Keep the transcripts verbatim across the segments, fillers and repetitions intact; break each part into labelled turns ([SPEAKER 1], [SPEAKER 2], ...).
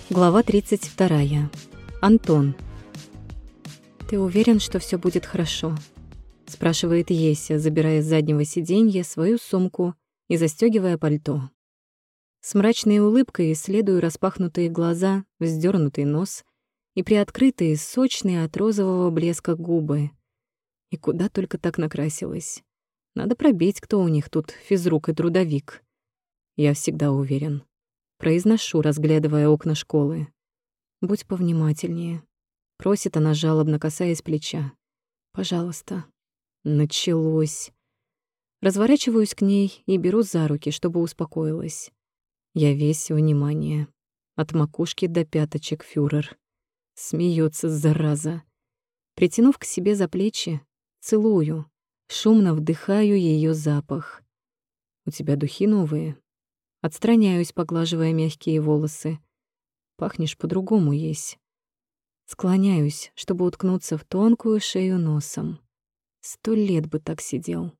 [SPEAKER 1] Глава тридцать вторая. Антон. «Ты уверен, что все будет хорошо?» — спрашивает Еся, забирая с заднего сиденья свою сумку и застёгивая пальто. С мрачной улыбкой исследую распахнутые глаза, вздёрнутый нос и приоткрытые, сочные от розового блеска губы. И куда только так накрасилась. Надо пробить, кто у них тут физрук и трудовик. Я всегда уверен. Произношу, разглядывая окна школы. «Будь повнимательнее», — просит она жалобно, касаясь плеча. «Пожалуйста». Началось. Разворачиваюсь к ней и беру за руки, чтобы успокоилась. Я весь внимание. От макушки до пяточек фюрер. Смеется, зараза. Притянув к себе за плечи, целую, шумно вдыхаю ее запах. «У тебя духи новые?» Отстраняюсь, поглаживая мягкие волосы. «Пахнешь по-другому, Есть». Склоняюсь, чтобы уткнуться в тонкую шею носом. Сто лет бы так сидел.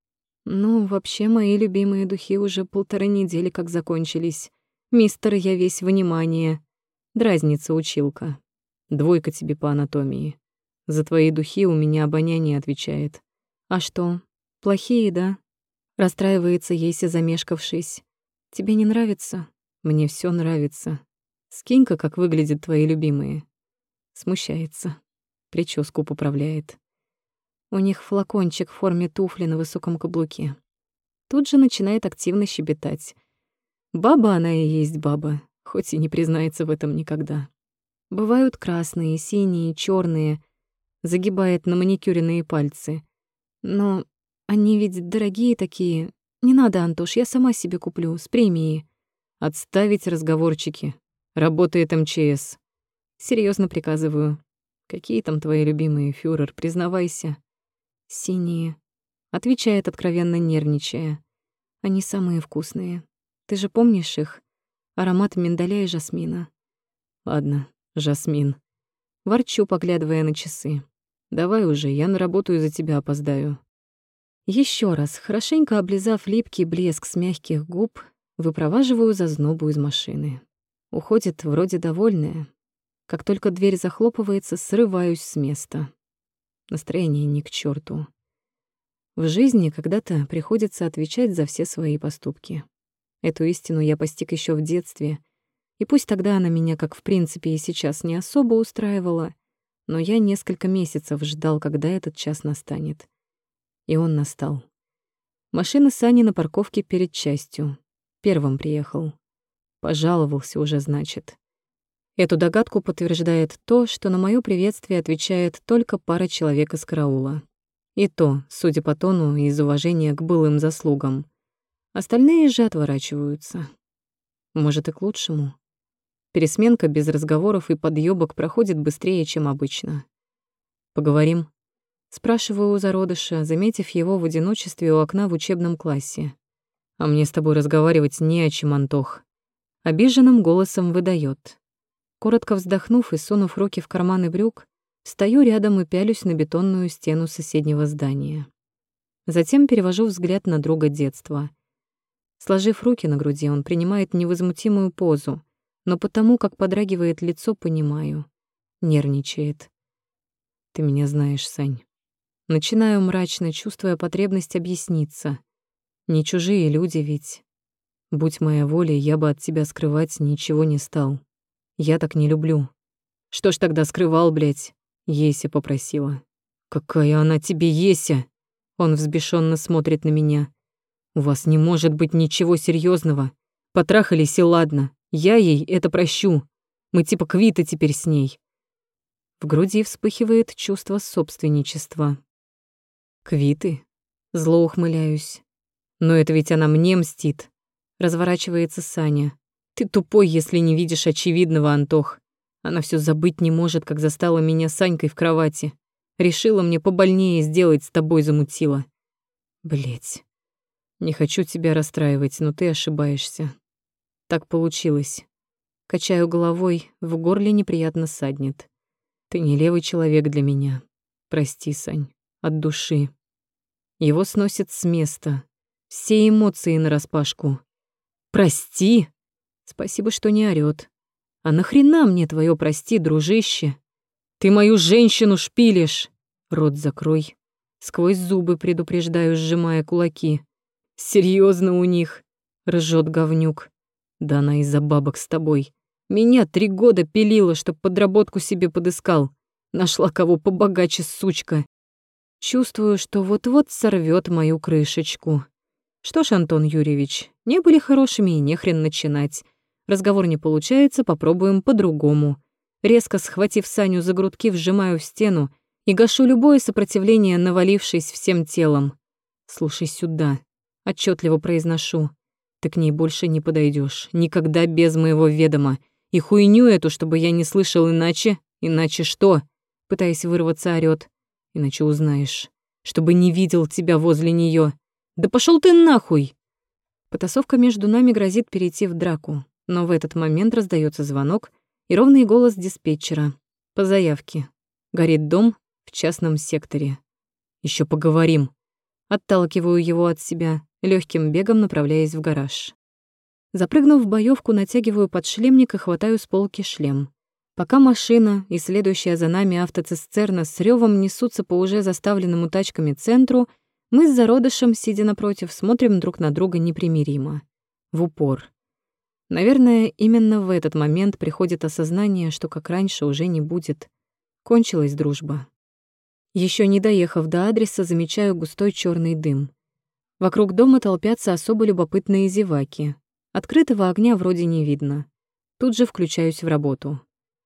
[SPEAKER 1] Ну, вообще, мои любимые духи уже полторы недели как закончились. Мистер, я весь внимание. Дразнится училка. Двойка тебе по анатомии. За твои духи у меня обоняние отвечает. А что, плохие, да? Расстраивается Еся, замешкавшись. Тебе не нравится? Мне всё нравится. Скинь-ка, как выглядят твои любимые. Смущается. Прическу поправляет. У них флакончик в форме туфли на высоком каблуке. Тут же начинает активно щебетать. Баба она и есть баба, хоть и не признается в этом никогда. Бывают красные, синие, чёрные. Загибает на маникюренные пальцы. Но они ведь дорогие такие. Не надо, Антош, я сама себе куплю, с премией. Отставить разговорчики. Работает эм че эс. Серьёзно приказываю. Какие там твои любимые, фюрер, признавайся. Синие. Отвечает, откровенно нервничая. Они самые вкусные. Ты же помнишь их? Аромат миндаля и жасмина. Ладно, жасмин. Ворчу, поглядывая на часы. Давай уже, я на работу из-за тебя опоздаю. Ещё раз, хорошенько облизав липкий блеск с мягких губ, выпроваживаю зазнобу из машины. Уходит вроде довольная. Как только дверь захлопывается, срываюсь с места. Настроение ни к чёрту. В жизни когда-то приходится отвечать за все свои поступки. Эту истину я постиг ещё в детстве, и пусть тогда она меня, как в принципе и сейчас, не особо устраивала, но я несколько месяцев ждал, когда этот час настанет. И он настал. Машина Сани на парковке перед частью. Первым приехал. Пожаловался уже, значит. Эту догадку подтверждает то, что на моё приветствие отвечает только пара человек из караула. И то, судя по тону, из уважения к былым заслугам. Остальные же отворачиваются. Может, и к лучшему. Пересменка без разговоров и подъёбок проходит быстрее, чем обычно. Поговорим? Спрашиваю у зародыша, заметив его в одиночестве у окна в учебном классе. «А мне с тобой разговаривать не о чем, Антох». Обиженным голосом выдаёт. Коротко вздохнув и сунув руки в карманы брюк, стою рядом и пялюсь на бетонную стену соседнего здания. Затем перевожу взгляд на друга детства. Сложив руки на груди, он принимает невозмутимую позу, но потому, как подрагивает лицо, понимаю. Нервничает. «Ты меня знаешь, Сань». Начинаю мрачно, чувствуя потребность объясниться. Не чужие люди ведь. Будь моя воля, я бы от тебя скрывать ничего не стал. Я так не люблю. Что ж тогда скрывал, блядь? Еся попросила. Какая она тебе, Еся? Он взбешённо смотрит на меня. У вас не может быть ничего серьёзного. Потрахались и ладно. Я ей это прощу. Мы типа квиты теперь с ней. В груди вспыхивает чувство собственничества. Квиты? Зло ухмыляюсь. Но это ведь она мне мстит. Разворачивается Саня. Ты тупой, если не видишь очевидного, Антох. Она всё забыть не может, как застала меня с Санькой в кровати. Решила мне побольнее сделать, с тобой замутила. Блять. Не хочу тебя расстраивать, но ты ошибаешься. Так получилось. Качаю головой, в горле неприятно ссаднет. Ты не левый человек для меня. Прости, Сань, от души. Его сносит с места. Все эмоции нараспашку. Прости? Спасибо, что не орёт. А нахрена мне твое прости, дружище? Ты мою женщину шпилишь. Рот закрой. Сквозь зубы предупреждаю, сжимая кулаки. Серьезно у них, ржет говнюк. Да она из-за бабок с тобой. Меня три года пилила, чтоб подработку себе подыскал. Нашла кого побогаче, сучка. Чувствую, что вот-вот сорвет мою крышечку. Что ж, Антон Юрьевич, не были хорошими и нехрен начинать. Разговор не получается, попробуем по-другому. Резко схватив Саню за грудки, вжимаю в стену и гашу любое сопротивление, навалившись всем телом. «Слушай сюда», — отчетливо произношу. «Ты к ней больше не подойдешь, никогда без моего ведома. И хуйню эту, чтобы я не слышал иначе, иначе что?» Пытаясь вырваться, орёт. «Иначе узнаешь, чтобы не видел тебя возле неё. Да пошёл ты нахуй!» Потасовка между нами грозит перейти в драку, но в этот момент раздаётся звонок и ровный голос диспетчера. По заявке. Горит дом в частном секторе. «Ещё поговорим». Отталкиваю его от себя, лёгким бегом направляясь в гараж. Запрыгнув в боёвку, натягиваю подшлемник и хватаю с полки шлем. Пока машина и следующая за нами автоцистерна с рёвом несутся по уже заставленному тачками центру, мы с зародышем, сидя напротив, смотрим друг на друга непримиримо. В упор. Наверное, именно в этот момент приходит осознание, что как раньше уже не будет. Кончилась дружба. Ещё не доехав до адреса, замечаю густой чёрный дым. Вокруг дома толпятся особо любопытные зеваки. Открытого огня вроде не видно. Тут же включаюсь в работу.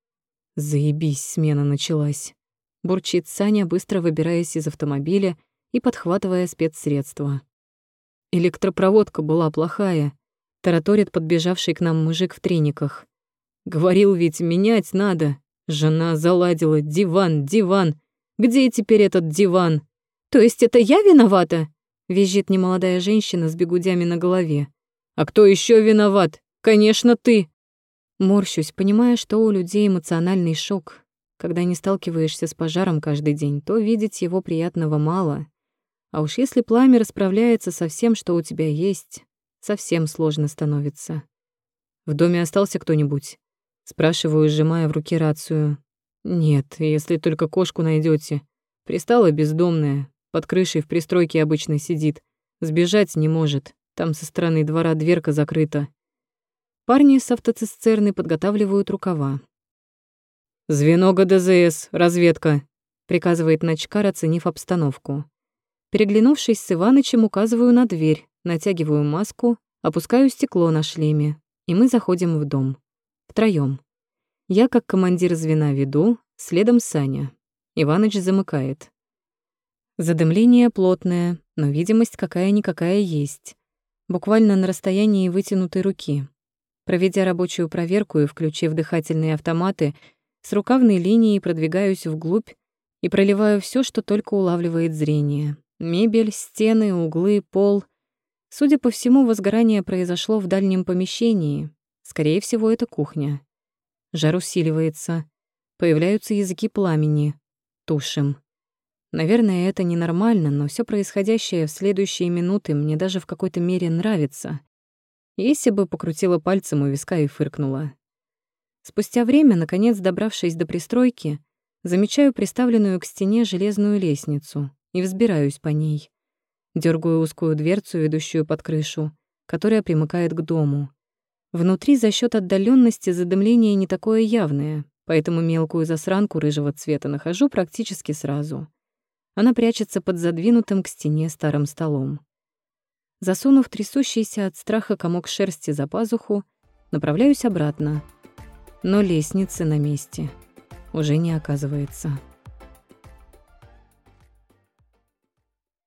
[SPEAKER 1] «Заебись, смена началась», — бурчит Саня, быстро выбираясь из автомобиля и подхватывая спецсредства. «Электропроводка была плохая», — тараторит подбежавший к нам мужик в трениках. «Говорил ведь, менять надо. Жена заладила. Диван, диван. Где теперь этот диван?» «То есть это я виновата?» — визжит немолодая женщина с бигудями на голове. «А кто еще виноват? Конечно, ты!» Морщусь, понимая, что у людей эмоциональный шок. Когда не сталкиваешься с пожаром каждый день, то видеть его приятного мало. А уж если пламя расправляется со всем, что у тебя есть, совсем сложно становится. «В доме остался кто-нибудь?» Спрашиваю, сжимая в руке рацию. «Нет, если только кошку найдете. Пристала бездомная, под крышей в пристройке обычно сидит. Сбежать не может, там со стороны двора дверка закрыта». Парни с автоцистерны подготавливают рукава. «Звено ГДЗС, разведка», — приказывает начкар, оценив обстановку. Переглянувшись с Иванычем, указываю на дверь, натягиваю маску, опускаю стекло на шлеме, и мы заходим в дом. Втроём. Я, как командир звена, веду, следом Саня. Иваныч замыкает. Задымление плотное, но видимость какая-никакая есть. Буквально на расстоянии вытянутой руки. Проведя рабочую проверку и включив дыхательные автоматы, с рукавной линией продвигаюсь вглубь и проливаю всё, что только улавливает зрение. Мебель, стены, углы, пол. Судя по всему, возгорание произошло в дальнем помещении. Скорее всего, это кухня. Жар усиливается. Появляются языки пламени. Тушим. Наверное, это ненормально, но всё происходящее в следующие минуты мне даже в какой-то мере нравится. Если бы покрутила пальцем у виска и фыркнула. Спустя время, наконец добравшись до пристройки, замечаю приставленную к стене железную лестницу и взбираюсь по ней. Дёргаю узкую дверцу, ведущую под крышу, которая примыкает к дому. Внутри за счёт отдалённости задымление не такое явное, поэтому мелкую засранку рыжего цвета нахожу практически сразу. Она прячется под задвинутым к стене старым столом. Засунув трясущийся от страха комок шерсти за пазуху, направляюсь обратно. Но лестницы на месте уже не оказывается.